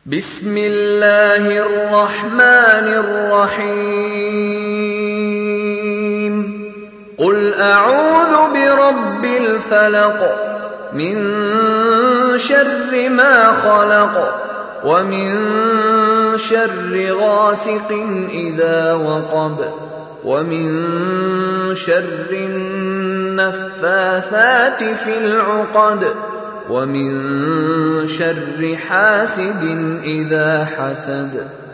بسم الله الرحمن الرحيم قل أعوذ برب الفلق من شر ما خلق ومن شر غاسق إذا وقب ومن شر النفاثات في العقد ومن شر حاسد إذا حسد